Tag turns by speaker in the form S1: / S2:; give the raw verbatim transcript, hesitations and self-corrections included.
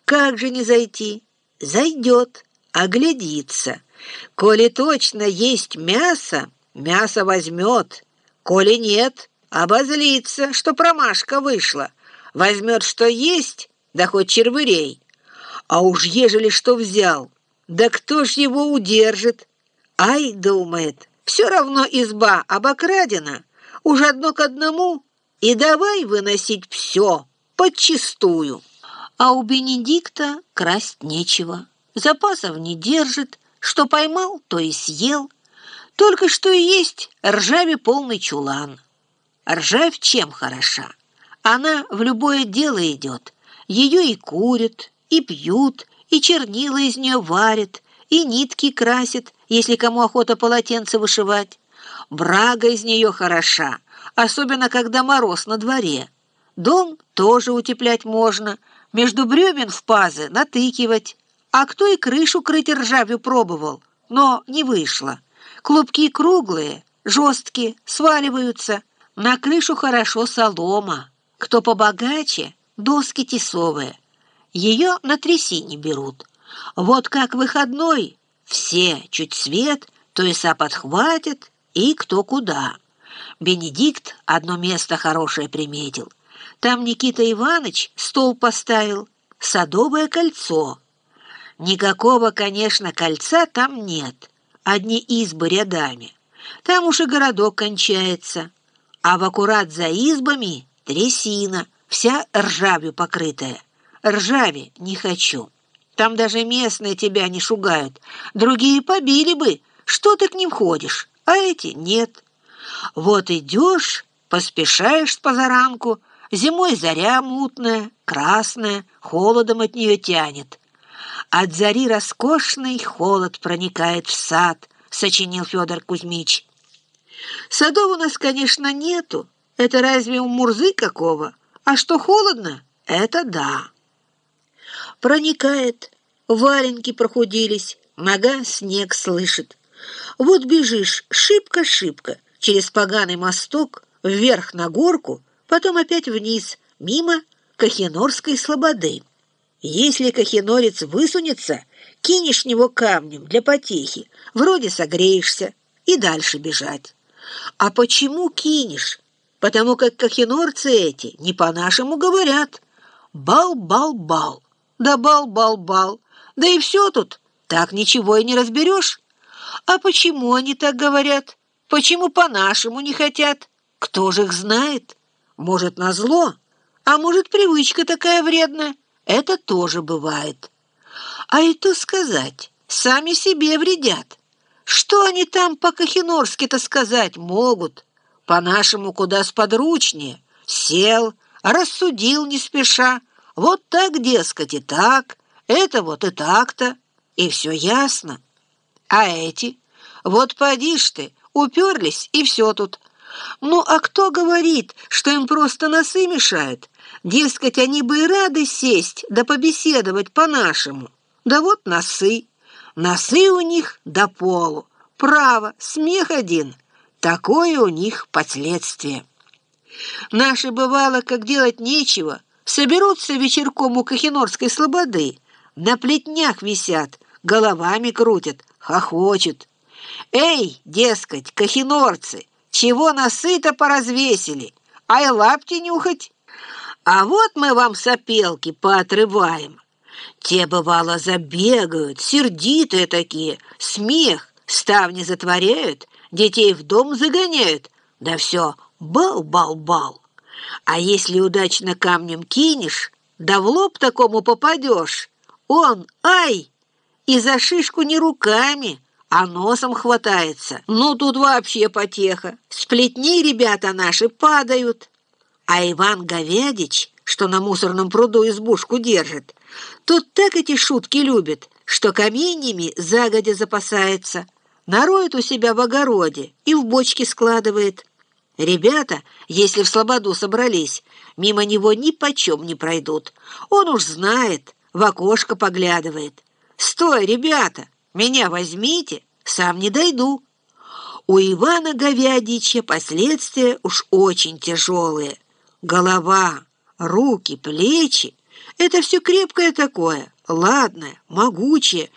S1: Как же не зайти? Зайдет, оглядится. Коли точно есть мясо, мясо возьмет. Коли нет, обозлится, что промашка вышла. Возьмет, что есть, да хоть червырей. А уж ежели что взял, да кто ж его удержит? Ай, думает, все равно изба обокрадена, уж одно к одному, и давай выносить все подчистую. А у Бенедикта красть нечего, запасов не держит, что поймал, то и съел. Только что и есть ржави полный чулан. Ржавь чем хороша? Она в любое дело идет, ее и курят, и пьют, и чернила из нее варят, и нитки красят, если кому охота полотенце вышивать. Брага из нее хороша, особенно когда мороз на дворе. Дом тоже утеплять можно, между бревен в пазы натыкивать. А кто и крышу крыть ржавью пробовал, но не вышло. Клубки круглые, жесткие, сваливаются. На крышу хорошо солома. Кто побогаче, доски тесовые. Ее на трясине берут. Вот как выходной, все чуть свет, то и са подхватят, и кто куда. Бенедикт одно место хорошее приметил. Там Никита Иванович стол поставил, садовое кольцо. Никакого, конечно, кольца там нет, одни избы рядами. Там уж и городок кончается, а в аккурат за избами трясина, вся ржавью покрытая. Ржави не хочу. Там даже местные тебя не шугают. Другие побили бы, что ты к ним ходишь, а эти нет. Вот идешь, поспешаешь с позаранку, зимой заря мутная, красная, холодом от нее тянет. От зари роскошный холод проникает в сад, сочинил Федор Кузьмич. Садов у нас, конечно, нету, это разве у Мурзы какого? А что холодно, это да. Проникает, валенки прохудились, нога снег слышит. Вот бежишь шибко-шибко через поганый мосток, вверх на горку, потом опять вниз, мимо Кохенорской слободы. Если кохенорец высунется, кинешь в него камнем для потехи, вроде согреешься, и дальше бежать. А почему кинешь? Потому как кохенорцы эти не по-нашему говорят. Бал-бал-бал, да бал-бал-бал, да и все тут, так ничего и не разберешь. А почему они так говорят? Почему по-нашему не хотят? Кто же их знает? Может, назло, а может, привычка такая вредная. Это тоже бывает. А и то сказать, сами себе вредят. Что они там по-кохенорски-то сказать могут? По-нашему куда сподручнее. Сел, рассудил не спеша. Вот так, дескать, и так. Это вот и так-то. И все ясно. А эти? Вот поди ж ты, уперлись, и все тут. Ну, а кто говорит, что им просто носы мешают? Дескать, они бы и рады сесть да побеседовать по-нашему. Да вот носы. Носы у них до полу. Право, смех один. Такое у них последствие. Наши, бывало, как делать нечего, соберутся вечерком у Кохенорской слободы, на плетнях висят, головами крутят, хохочут. Эй, дескать, кохенорцы, чего носы-то поразвесили? Ай, лапти нюхать? А вот мы вам сопелки поотрываем. Те, бывало, забегают, сердитые такие, смех, ставни затворяют, детей в дом загоняют, да все бал-бал-бал. А если удачно камнем кинешь, да в лоб такому попадешь, он, ай, и за шишку не руками, а носом хватается. Ну, тут вообще потеха. С плетней ребята наши падают. А Иван Говядич, что на мусорном пруду избушку держит, тот так эти шутки любит, что каменьями загодя запасается, нароет у себя в огороде и в бочки складывает. Ребята, если в слободу собрались, мимо него ни почем не пройдут. Он уж знает, в окошко поглядывает. «Стой, ребята, меня возьмите, сам не дойду». У Ивана Говядича последствия уж очень тяжелые. Голова, руки, плечи Это все крепкое такое, ладное, могучее,